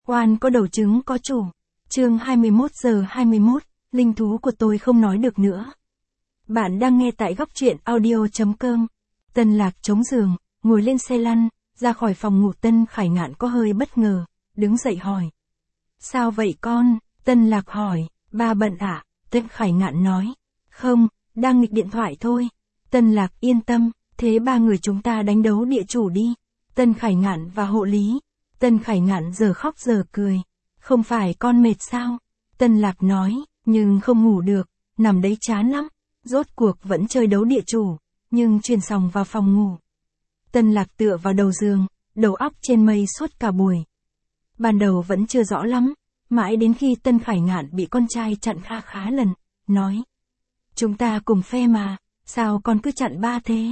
Oan có đầu trứng có chủ. Chương 21:21, linh thú của tôi không nói được nữa. Bạn đang nghe tại góc truyện audio.com. Tân Lạc chống giường, ngồi lên xe lăn, ra khỏi phòng ngủ. Tân Khải Ngạn có hơi bất ngờ, đứng dậy hỏi. Sao vậy con? Tân Lạc hỏi. Ba bận ạ? Tân Khải Ngạn nói. Không, đang nghịch điện thoại thôi. Tân Lạc yên tâm, thế ba người chúng ta đánh đấu địa chủ đi. Tân Khải Ngạn và hộ lý. Tân Khải Ngạn giờ khóc giờ cười. Không phải con mệt sao? Tân Lạc nói, nhưng không ngủ được, nằm đấy chán lắm. Rốt cuộc vẫn chơi đấu địa chủ, nhưng chuyển xong vào phòng ngủ. Tân Lạc tựa vào đầu giường, đầu óc trên mây suốt cả buổi. Ban đầu vẫn chưa rõ lắm, mãi đến khi Tân Khải Ngạn bị con trai chặn khá lần, nói. Chúng ta cùng phe mà, sao con cứ chặn ba thế?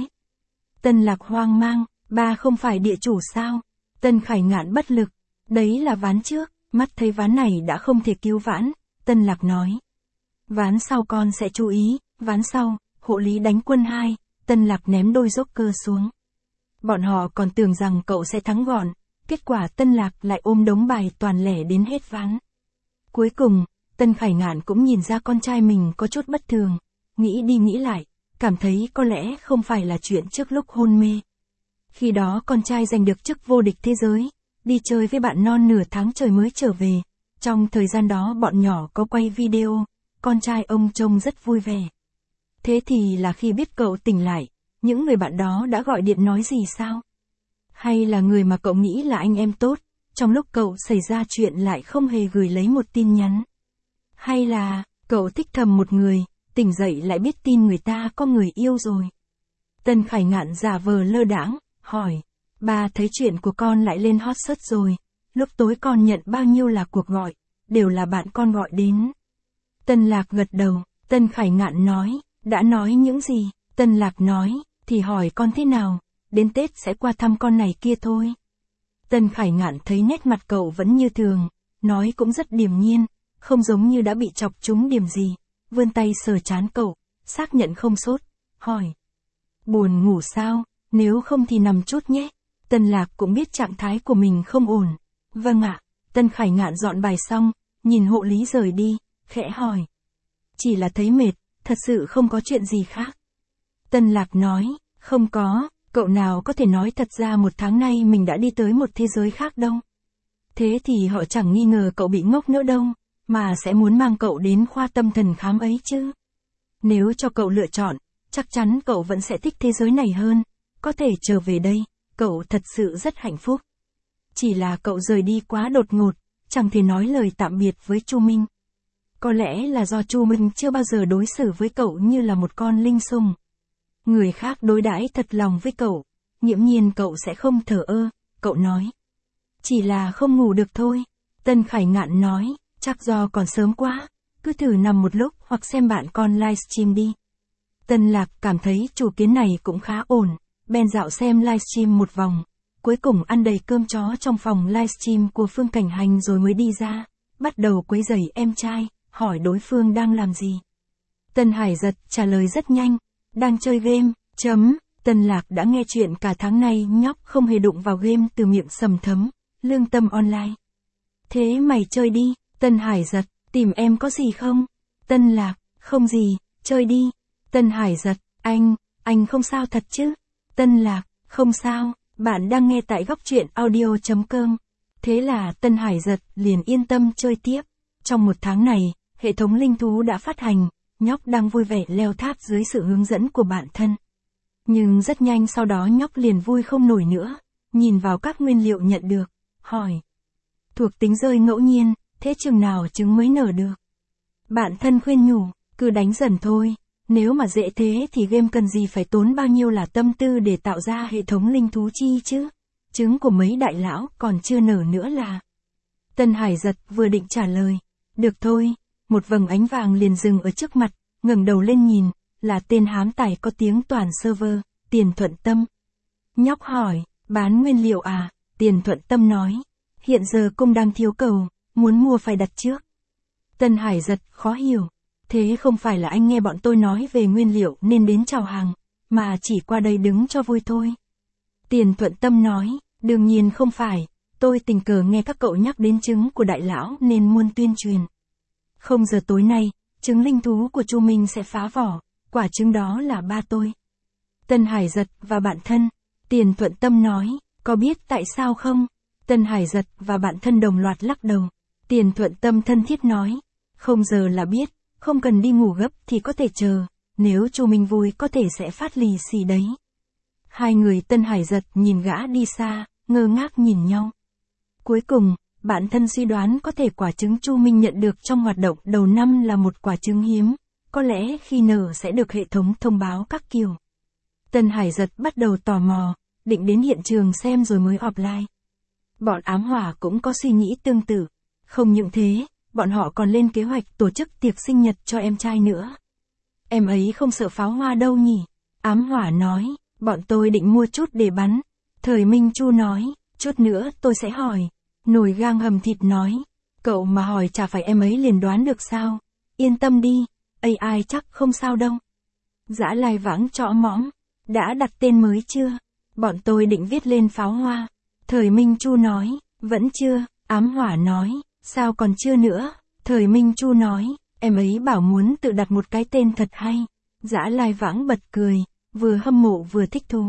Tân Lạc hoang mang, ba không phải địa chủ sao? Tân Khải Ngạn bất lực, đấy là ván trước, mắt thấy ván này đã không thể cứu vãn. Tân Lạc nói. Ván sau con sẽ chú ý, ván sau, hộ lý đánh quân 2, Tân Lạc ném đôi joker xuống. Bọn họ còn tưởng rằng cậu sẽ thắng gọn, kết quả Tân Lạc lại ôm đống bài toàn lẻ đến hết ván. Cuối cùng, Tân Khải Ngạn cũng nhìn ra con trai mình có chút bất thường, nghĩ đi nghĩ lại, cảm thấy có lẽ không phải là chuyện trước lúc hôn mê. Khi đó con trai giành được chức vô địch thế giới, đi chơi với bạn non nửa tháng trời mới trở về. Trong thời gian đó bọn nhỏ có quay video, con trai ông trông rất vui vẻ. Thế thì là khi biết cậu tỉnh lại, những người bạn đó đã gọi điện nói gì sao? Hay là người mà cậu nghĩ là anh em tốt, trong lúc cậu xảy ra chuyện lại không hề gửi lấy một tin nhắn? Hay là, cậu thích thầm một người, tỉnh dậy lại biết tin người ta có người yêu rồi? Tân Khải Ngạn giả vờ lơ đãng, hỏi. Ba thấy chuyện của con lại lên hot search rồi, lúc tối con nhận bao nhiêu là cuộc gọi, đều là bạn con gọi đến. Tân Lạc gật đầu, Tân Khải Ngạn nói, đã nói những gì? Tân Lạc nói, thì hỏi con thế nào, đến Tết sẽ qua thăm con này kia thôi. Tân Khải Ngạn thấy nét mặt cậu vẫn như thường, nói cũng rất điềm nhiên, không giống như đã bị chọc trúng điểm gì, vươn tay sờ trán cậu, xác nhận không sốt, hỏi. Buồn ngủ sao, nếu không thì nằm chút nhé. Tân Lạc cũng biết trạng thái của mình không ổn. Vâng ạ. Tân Khải Ngạn dọn bài xong, nhìn hộ lý rời đi, khẽ hỏi. Chỉ là thấy mệt, thật sự không có chuyện gì khác. Tân Lạc nói, không có, cậu nào có thể nói thật ra một tháng nay mình đã đi tới một thế giới khác đâu. Thế thì họ chẳng nghi ngờ cậu bị ngốc nữa đâu, mà sẽ muốn mang cậu đến khoa tâm thần khám ấy chứ. Nếu cho cậu lựa chọn, chắc chắn cậu vẫn sẽ thích thế giới này hơn, có thể trở về đây. Cậu thật sự rất hạnh phúc. Chỉ là cậu rời đi quá đột ngột, chẳng thể nói lời tạm biệt với Chu Minh. Có lẽ là do Chu Minh chưa bao giờ đối xử với cậu như là một con linh sủng. Người khác đối đãi thật lòng với cậu, nghiễm nhiên cậu sẽ không thờ ơ, cậu nói. Chỉ là không ngủ được thôi. Tân Khải Ngạn nói, chắc do còn sớm quá, cứ thử nằm một lúc hoặc xem bạn con livestream đi. Tân Lạc cảm thấy chủ kiến này cũng khá ổn. Bèn dạo xem livestream một vòng, cuối cùng ăn đầy cơm chó trong phòng livestream của Phương Cảnh Hành rồi mới đi ra, bắt đầu quấy rầy em trai, hỏi đối phương đang làm gì. Tân Hải Giật trả lời rất nhanh, đang chơi game, Tân Lạc đã nghe chuyện cả tháng nay nhóc không hề đụng vào game từ miệng Sầm Thấm, Lương Tâm Online. Thế mày chơi đi, Tân Hải Giật, tìm em có gì không? Tân Lạc, không gì, chơi đi. Tân Hải Giật, anh không sao thật chứ? Tân Lạc, không sao, bạn đang nghe tại góc truyện audio.com. Thế là Tân Hải Giật liền yên tâm chơi tiếp. Trong một tháng này, hệ thống linh thú đã phát hành, nhóc đang vui vẻ leo tháp dưới sự hướng dẫn của bản thân. Nhưng rất nhanh sau đó nhóc liền vui không nổi nữa, nhìn vào các nguyên liệu nhận được, hỏi. Thuộc tính rơi ngẫu nhiên, thế chừng nào trứng mới nở được? Bạn thân khuyên nhủ, cứ đánh dần thôi. Nếu mà dễ thế thì game cần gì phải tốn bao nhiêu là tâm tư để tạo ra hệ thống linh thú chi chứ? Trứng của mấy đại lão còn chưa nở nữa là. Tân Hải Giật vừa định trả lời. Được thôi, một vầng ánh vàng liền dừng ở trước mặt, ngẩng đầu lên nhìn, là tên hám tài có tiếng toàn server, Tiền Thuận Tâm. Nhóc hỏi, bán nguyên liệu à? Tiền Thuận Tâm nói, hiện giờ cung đang thiếu cầu, muốn mua phải đặt trước. Tân Hải Giật khó hiểu. Thế không phải là anh nghe bọn tôi nói về nguyên liệu nên đến chào hàng, mà chỉ qua đây đứng cho vui thôi. Tiền Thuận Tâm nói, đương nhiên không phải, tôi tình cờ nghe các cậu nhắc đến trứng của đại lão nên muốn tuyên truyền. 0 giờ tối nay, trứng linh thú của Chu Minh sẽ phá vỏ, quả trứng đó là ba tôi. Tân Hải Giật và bạn thân. Tiền Thuận Tâm nói, có biết tại sao không? Tân Hải Giật và bạn thân đồng loạt lắc đầu. Tiền Thuận Tâm thân thiết nói, 0 giờ là biết, không cần đi ngủ gấp thì có thể chờ, nếu Chu Minh vui có thể sẽ phát lì xì đấy. Hai người Tân Hải Giật nhìn gã đi xa, ngơ ngác nhìn nhau. Cuối cùng, bạn thân suy đoán có thể quả trứng Chu Minh nhận được trong hoạt động đầu năm là một quả trứng hiếm, có lẽ khi nở sẽ được hệ thống thông báo các kiểu. Tân Hải Giật bắt đầu tò mò, định đến hiện trường xem rồi mới offline. Bọn ám hỏa cũng có suy nghĩ tương tự. Không những thế, bọn họ còn lên kế hoạch tổ chức tiệc sinh nhật cho em trai nữa. Em ấy không sợ pháo hoa đâu nhỉ? Ám hỏa nói, bọn tôi định mua chút để bắn. Thời Minh Chu nói, chút nữa tôi sẽ hỏi. Nồi gang hầm thịt nói, cậu mà hỏi chả phải em ấy liền đoán được sao? Yên tâm đi, AI chắc không sao đâu. Dã Lai Vãng trõ mõm, đã đặt tên mới chưa? Bọn tôi định viết lên pháo hoa. Thời Minh Chu nói, vẫn chưa. Ám hỏa nói, sao còn chưa nữa? Thời Minh Chu nói, em ấy bảo muốn tự đặt một cái tên thật hay. Dã Lai Vãng bật cười, vừa hâm mộ vừa thích thú.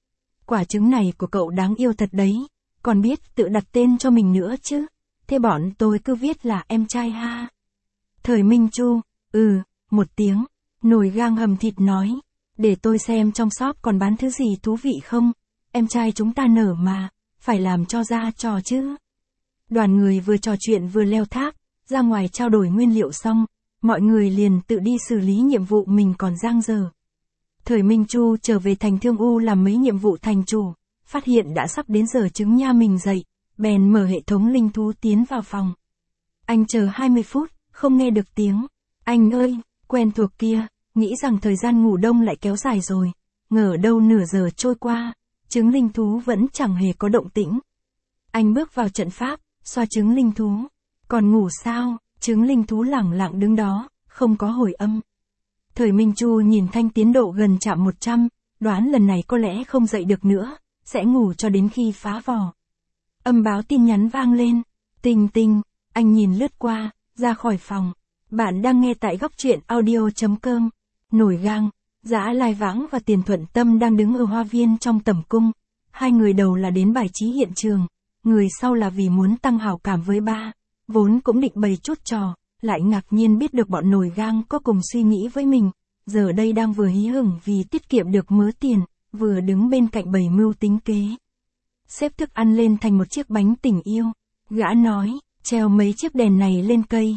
Quả trứng này của cậu đáng yêu thật đấy, còn biết tự đặt tên cho mình nữa chứ. Thế bọn tôi cứ viết là em trai ha. Thời Minh Chu, một tiếng. Nồi gang hầm thịt nói, để tôi xem trong shop còn bán thứ gì thú vị không. Em trai chúng ta nở mà, phải làm cho ra trò chứ. Đoàn người vừa trò chuyện vừa leo thác, ra ngoài trao đổi nguyên liệu xong, mọi người liền tự đi xử lý nhiệm vụ mình còn dang dở. Thời Minh Chu trở về thành Thương U làm mấy nhiệm vụ thành chủ, phát hiện đã sắp đến giờ trứng nha mình dậy, bèn mở hệ thống linh thú tiến vào phòng. Anh chờ 20 phút, không nghe được tiếng. Anh ơi, quen thuộc kia, nghĩ rằng thời gian ngủ đông lại kéo dài rồi, ngờ đâu nửa giờ trôi qua, trứng linh thú vẫn chẳng hề có động tĩnh. Anh bước vào trận pháp, xoa trứng linh thú. Còn ngủ sao? Trứng linh thú lẳng lặng đứng đó, không có hồi âm. Thời Minh Chu nhìn thanh tiến độ gần chạm 100, đoán lần này có lẽ không dậy được nữa, sẽ ngủ cho đến khi phá vỏ. Âm báo tin nhắn vang lên. Tình tình, anh nhìn lướt qua, ra khỏi phòng. Bạn đang nghe tại góc truyện audio.com. Nổi gang, Dã Lai Vãng và Tiền Thuận Tâm đang đứng ở hoa viên trong tẩm cung. Hai người đầu là đến bài trí hiện trường, người sau là vì muốn tăng hảo cảm với ba, vốn cũng định bày chút trò, lại ngạc nhiên biết được bọn nổi gang có cùng suy nghĩ với mình, giờ đây đang vừa hí hửng vì tiết kiệm được mớ tiền, vừa đứng bên cạnh bày mưu tính kế. Xếp thức ăn lên thành một chiếc bánh tình yêu, gã nói, treo mấy chiếc đèn này lên cây,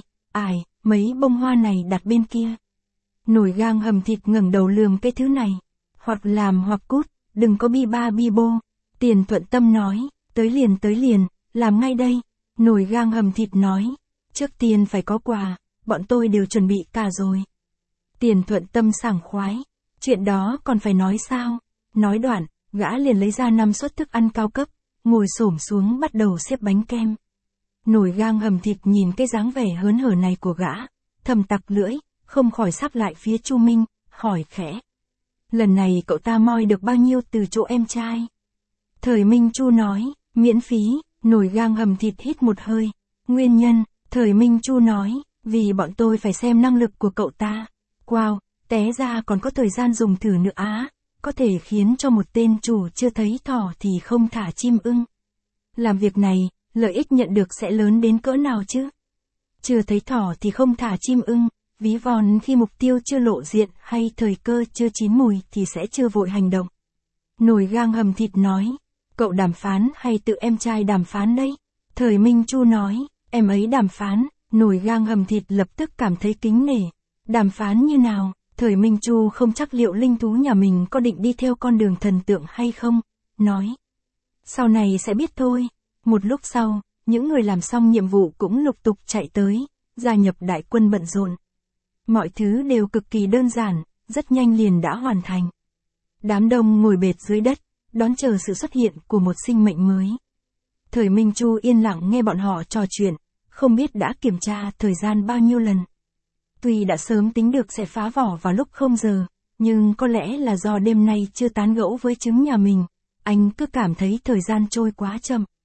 mấy bông hoa này đặt bên kia. Nồi gang hầm thịt ngẩng đầu lườm cái thứ này, hoặc làm hoặc cút, đừng có bi ba bi bô. Tiền Thuận Tâm nói, tới liền, làm ngay đây. Nồi gang hầm thịt nói, trước tiên phải có quà, bọn tôi đều chuẩn bị cả rồi. Tiền Thuận Tâm sảng khoái, chuyện đó còn phải nói sao? Nói đoạn, gã liền lấy ra 5 suất thức ăn cao cấp, ngồi xổm xuống bắt đầu xếp bánh kem. Nồi gang hầm thịt nhìn cái dáng vẻ hớn hở này của gã, thầm tặc lưỡi, không khỏi sắp lại phía Chu Minh, hỏi khẽ. Lần này cậu ta moi được bao nhiêu từ chỗ em trai? Thời Minh Chu nói, miễn phí. Nồi gang hầm thịt hít một hơi. Nguyên nhân, Thời Minh Chu nói, vì bọn tôi phải xem năng lực của cậu ta. Wow, té ra còn có thời gian dùng thử nữa á, có thể khiến cho một tên chủ chưa thấy thỏ thì không thả chim ưng. Làm việc này, lợi ích nhận được sẽ lớn đến cỡ nào chứ? Chưa thấy thỏ thì không thả chim ưng, ví von khi mục tiêu chưa lộ diện hay thời cơ chưa chín mùi thì sẽ chưa vội hành động. Nồi gang hầm thịt nói, cậu đàm phán hay tự em trai đàm phán đấy? Thời Minh Chu nói, em ấy đàm phán. Nồi gang hầm thịt lập tức cảm thấy kính nể. Đàm phán như nào? Thời Minh Chu không chắc liệu linh thú nhà mình có định đi theo con đường thần tượng hay không, nói. Sau này sẽ biết thôi. Một lúc sau, những người làm xong nhiệm vụ cũng lục tục chạy tới, gia nhập đại quân bận rộn. Mọi thứ đều cực kỳ đơn giản, rất nhanh liền đã hoàn thành. Đám đông ngồi bệt dưới đất, đón chờ sự xuất hiện của một sinh mệnh mới. Thời Minh Chu yên lặng nghe bọn họ trò chuyện, không biết đã kiểm tra thời gian bao nhiêu lần. Tuy đã sớm tính được sẽ phá vỏ vào lúc 0 giờ, nhưng có lẽ là do đêm nay chưa tán gẫu với trứng nhà mình, anh cứ cảm thấy thời gian trôi quá chậm.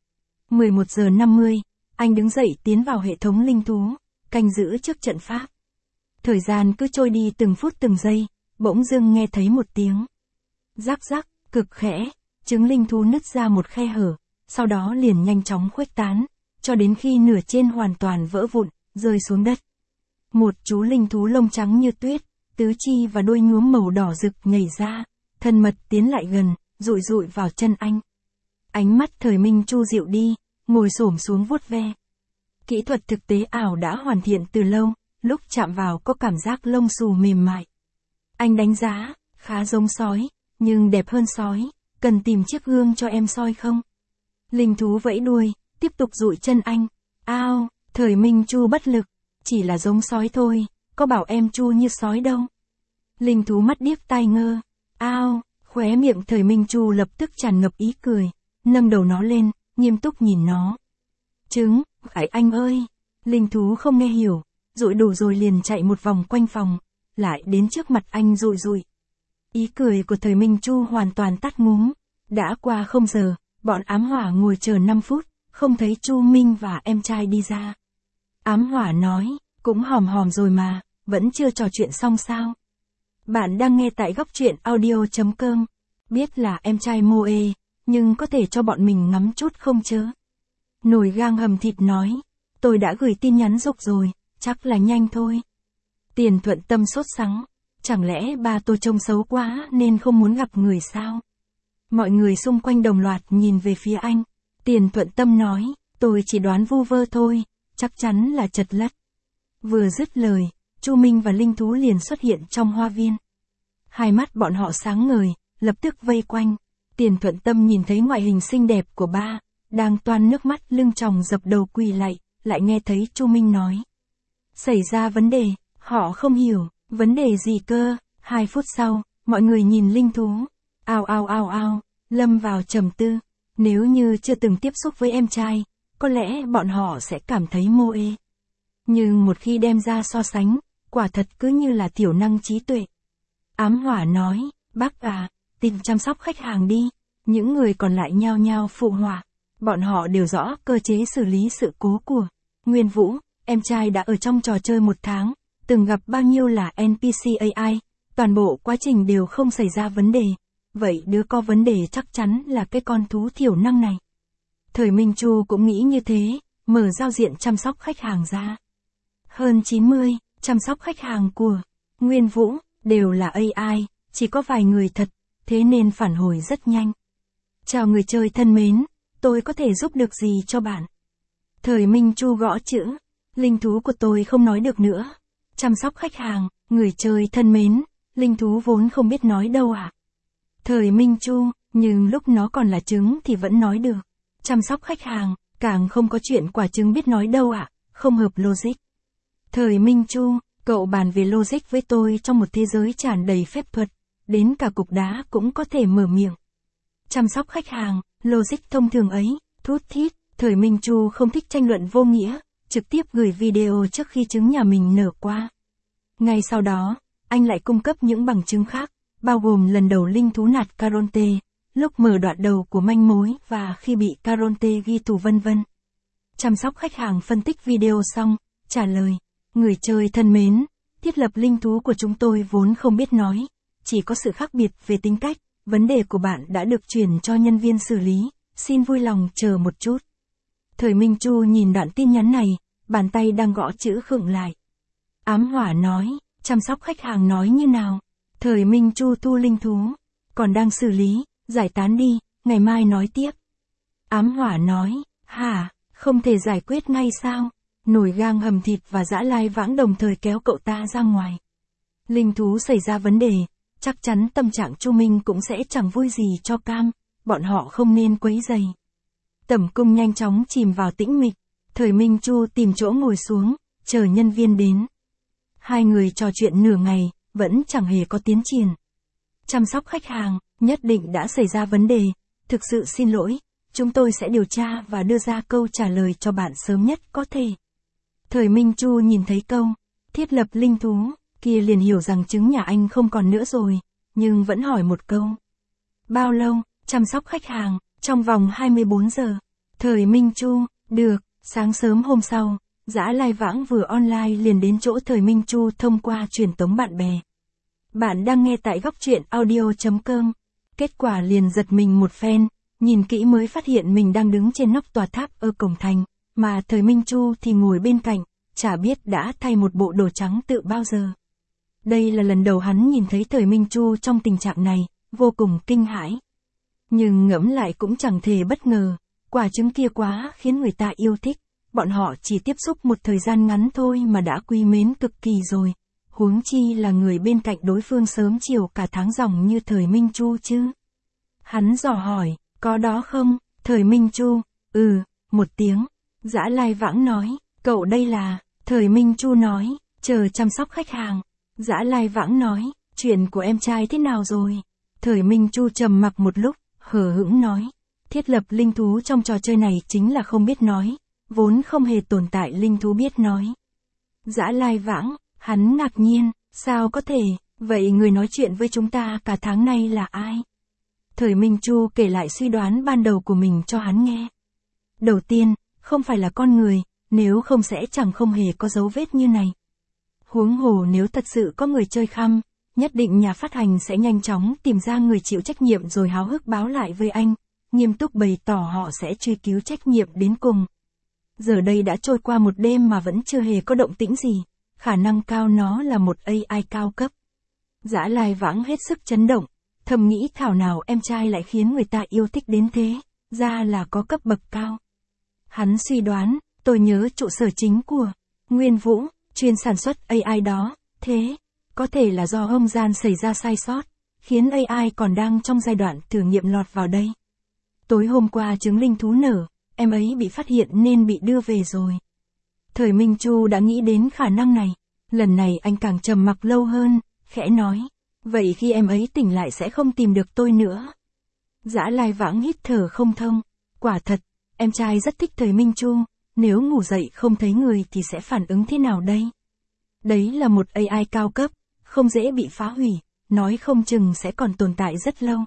11 giờ 50, anh đứng dậy tiến vào hệ thống linh thú, canh giữ trước trận pháp. Thời gian cứ trôi đi từng phút từng giây, bỗng dưng nghe thấy một tiếng rắc rắc, cực khẽ, trứng linh thú nứt ra một khe hở, sau đó liền nhanh chóng khuếch tán, cho đến khi nửa trên hoàn toàn vỡ vụn, rơi xuống đất. Một chú linh thú lông trắng như tuyết, tứ chi và đuôi nhuốm màu đỏ rực nhảy ra, thân mật tiến lại gần, dụi dụi vào chân anh. Ánh mắt Thời Minh Chu dịu đi, ngồi xổm xuống vuốt ve. Kỹ thuật thực tế ảo đã hoàn thiện từ lâu, lúc chạm vào có cảm giác lông xù mềm mại. Anh đánh giá, khá giống sói, nhưng đẹp hơn sói, cần tìm chiếc gương cho em soi không? Linh thú vẫy đuôi, tiếp tục dụi chân anh. Ao, Thời Minh Chu bất lực, chỉ là giống sói thôi, có bảo em Chu như sói đâu. Linh thú mắt điếc tai ngơ. Ao, khóe miệng Thời Minh Chu lập tức tràn ngập ý cười, nâng đầu nó lên, nghiêm túc nhìn nó. Trứng, phải anh ơi. Linh thú không nghe hiểu, dụi đủ rồi liền chạy một vòng quanh phòng, lại đến trước mặt anh dụi dụi. Ý cười của Thời Minh Chu hoàn toàn tắt ngúm. Đã qua 0 giờ, bọn ám hỏa ngồi chờ 5 phút, không thấy Chu Minh và em trai đi ra. Ám hỏa nói, cũng hòm hòm rồi mà, vẫn chưa trò chuyện xong sao? Bạn đang nghe tại góc truyện audio.com. Biết là em trai Moe, nhưng có thể cho bọn mình ngắm chút không chớ? Nồi gang hầm thịt nói, tôi đã gửi tin nhắn dục rồi, chắc là nhanh thôi. Tiền Thuận Tâm sốt sắng, chẳng lẽ ba tôi trông xấu quá nên không muốn gặp người sao? Mọi người xung quanh đồng loạt nhìn về phía anh. Tiền Thuận Tâm nói, tôi chỉ đoán vu vơ thôi, chắc chắn là chật lất. Vừa dứt lời, Chu Minh và linh thú liền xuất hiện trong hoa viên. Hai mắt bọn họ sáng ngời, lập tức vây quanh. Tiền Thuận Tâm nhìn thấy ngoại hình xinh đẹp của ba, đang toan nước mắt lưng tròng dập đầu quỳ lạy, lại nghe thấy Chu Minh nói. Xảy ra vấn đề, họ không hiểu, vấn đề gì cơ? 2 phút sau, mọi người nhìn linh thú. Ao ao ao ao, lâm vào trầm tư. Nếu như chưa từng tiếp xúc với em trai, có lẽ bọn họ sẽ cảm thấy mô ê. Nhưng một khi đem ra so sánh, quả thật cứ như là thiểu năng trí tuệ. Ám hỏa nói, bác à, tìm chăm sóc khách hàng đi. Những người còn lại nhao nhao phụ họa. Bọn họ đều rõ cơ chế xử lý sự cố của Nguyên Vũ. Em trai đã ở trong trò chơi 1 tháng, từng gặp bao nhiêu là NPC AI, toàn bộ quá trình đều không xảy ra vấn đề. Vậy đứa có vấn đề chắc chắn là cái con thú thiểu năng này. Thời Minh Chu cũng nghĩ như thế, mở giao diện chăm sóc khách hàng ra. Hơn 90, chăm sóc khách hàng của Nguyên Vũ, đều là AI, chỉ có vài người thật, thế nên phản hồi rất nhanh. Chào người chơi thân mến, tôi có thể giúp được gì cho bạn? Thời Minh Chu gõ chữ, linh thú của tôi không nói được nữa. Chăm sóc khách hàng, người chơi thân mến, linh thú vốn không biết nói đâu ạ. Thời Minh Chu, nhưng lúc nó còn là trứng thì vẫn nói được. Chăm sóc khách hàng, càng không có chuyện quả trứng biết nói đâu ạ, không hợp logic. Thời Minh Chu, cậu bàn về logic với tôi trong một thế giới tràn đầy phép thuật, đến cả cục đá cũng có thể mở miệng. Chăm sóc khách hàng, logic thông thường ấy, thút thít. Thời Minh Chu không thích tranh luận vô nghĩa, trực tiếp gửi video trước khi trứng nhà mình nở qua. Ngay sau đó, anh lại cung cấp những bằng chứng khác, bao gồm lần đầu linh thú nạt Caronte, lúc mở đoạn đầu của manh mối và khi bị Caronte ghi tù vân vân. Chăm sóc khách hàng phân tích video xong, trả lời, người chơi thân mến, thiết lập linh thú của chúng tôi vốn không biết nói, chỉ có sự khác biệt về tính cách, vấn đề của bạn đã được chuyển cho nhân viên xử lý, xin vui lòng chờ một chút. Thời Minh Chu nhìn đoạn tin nhắn này, bàn tay đang gõ chữ khựng lại. Ám hỏa nói, chăm sóc khách hàng nói như nào? Thời Minh Chu thu linh thú, còn đang xử lý, giải tán đi, ngày mai nói tiếp. Ám hỏa nói, hả, không thể giải quyết ngay sao? Nồi gang hầm thịt và dã lai vãng đồng thời kéo cậu ta ra ngoài. Linh thú xảy ra vấn đề, chắc chắn tâm trạng Chu Minh cũng sẽ chẳng vui gì cho cam, bọn họ không nên quấy rầy. Tẩm cung nhanh chóng chìm vào tĩnh mịch, Thời Minh Chu tìm chỗ ngồi xuống, chờ nhân viên đến. Hai người trò chuyện nửa ngày, vẫn chẳng hề có tiến triển. Chăm sóc khách hàng, nhất định đã xảy ra vấn đề, thực sự xin lỗi, chúng tôi sẽ điều tra và đưa ra câu trả lời cho bạn sớm nhất có thể. Thời Minh Chu nhìn thấy câu, thiết lập linh thú, kia liền hiểu rằng trứng nhà anh không còn nữa rồi, nhưng vẫn hỏi một câu. Bao lâu, chăm sóc khách hàng, trong vòng 24 giờ. Thời Minh Chu, được, sáng sớm hôm sau, Dã Lai Vãng vừa online liền đến chỗ Thời Minh Chu thông qua truyền tống bạn bè. Bạn đang nghe tại góc truyện audio.com. Kết quả liền giật mình một phen, nhìn kỹ mới phát hiện mình đang đứng trên nóc tòa tháp ở cổng thành, mà Thời Minh Chu thì ngồi bên cạnh, chả biết đã thay một bộ đồ trắng từ bao giờ. Đây là lần đầu hắn nhìn thấy Thời Minh Chu trong tình trạng này, vô cùng kinh hãi. Nhưng ngẫm lại cũng chẳng thể bất ngờ, quả trứng kia quá khiến người ta yêu thích, bọn họ chỉ tiếp xúc một thời gian ngắn thôi mà đã quý mến cực kỳ rồi. Huống chi là người bên cạnh đối phương sớm chiều cả tháng ròng như Thời Minh Chu chứ. Hắn dò hỏi, có đó không, Thời Minh Chu? Một tiếng. Dã Lai Vãng nói, cậu đây là, Thời Minh Chu nói, chờ chăm sóc khách hàng. Dã Lai Vãng nói, chuyện của em trai thế nào rồi? Thời Minh Chu trầm mặc một lúc, hờ hững nói, thiết lập linh thú trong trò chơi này chính là không biết nói, vốn không hề tồn tại linh thú biết nói. Dã Lai Vãng, hắn ngạc nhiên, sao có thể, vậy người nói chuyện với chúng ta cả tháng nay là ai? Thời Minh Chu kể lại suy đoán ban đầu của mình cho hắn nghe. Đầu tiên, không phải là con người, nếu không sẽ chẳng không hề có dấu vết như này. Huống hồ nếu thật sự có người chơi khăm, nhất định nhà phát hành sẽ nhanh chóng tìm ra người chịu trách nhiệm rồi háo hức báo lại với anh, nghiêm túc bày tỏ họ sẽ truy cứu trách nhiệm đến cùng. Giờ đây đã trôi qua một đêm mà vẫn chưa hề có động tĩnh gì, khả năng cao nó là một AI cao cấp. Dã Lai Vãng hết sức chấn động, thầm nghĩ thảo nào em trai lại khiến người ta yêu thích đến thế, ra là có cấp bậc cao. Hắn suy đoán, tôi nhớ trụ sở chính của Nguyên Vũ, chuyên sản xuất AI đó, thế, có thể là do không gian xảy ra sai sót, khiến AI còn đang trong giai đoạn thử nghiệm lọt vào đây. Tối hôm qua trứng linh thú nở, em ấy bị phát hiện nên bị đưa về rồi. Thời Minh Chu đã nghĩ đến khả năng này, lần này anh càng trầm mặc lâu hơn, khẽ nói, vậy khi em ấy tỉnh lại sẽ không tìm được tôi nữa. Dã Lai Vãng hít thở không thông, quả thật, em trai rất thích Thời Minh Chu, nếu ngủ dậy không thấy người thì sẽ phản ứng thế nào đây? Đấy là một AI cao cấp, không dễ bị phá hủy, nói không chừng sẽ còn tồn tại rất lâu.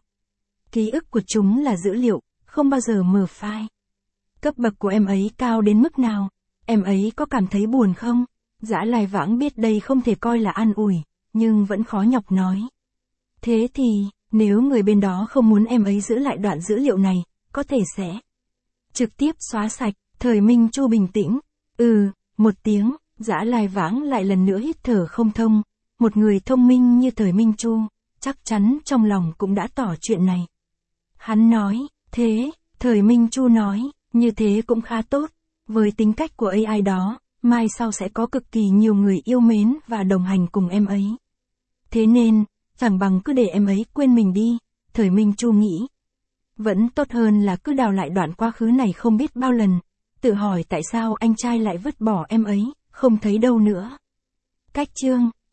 Ký ức của chúng là dữ liệu, không bao giờ mở file. Cấp bậc của em ấy cao đến mức nào? Em ấy có cảm thấy buồn không? Dã Lai Vãng biết đây không thể coi là an ủi, nhưng vẫn khó nhọc nói. Thế thì, nếu người bên đó không muốn em ấy giữ lại đoạn dữ liệu này, có thể sẽ trực tiếp xóa sạch. Thời Minh Chu bình tĩnh. Một tiếng, Dã Lai Vãng lại lần nữa hít thở không thông. Một người thông minh như Thời Minh Chu, chắc chắn trong lòng cũng đã tỏ chuyện này. Hắn nói, thế, Thời Minh Chu nói, như thế cũng khá tốt. Với tính cách của AI đó, mai sau sẽ có cực kỳ nhiều người yêu mến và đồng hành cùng em ấy. Thế nên, chẳng bằng cứ để em ấy quên mình đi, Thời Minh Chu nghĩ. Vẫn tốt hơn là cứ đào lại đoạn quá khứ này không biết bao lần, tự hỏi tại sao anh trai lại vứt bỏ em ấy, không thấy đâu nữa. Cách chương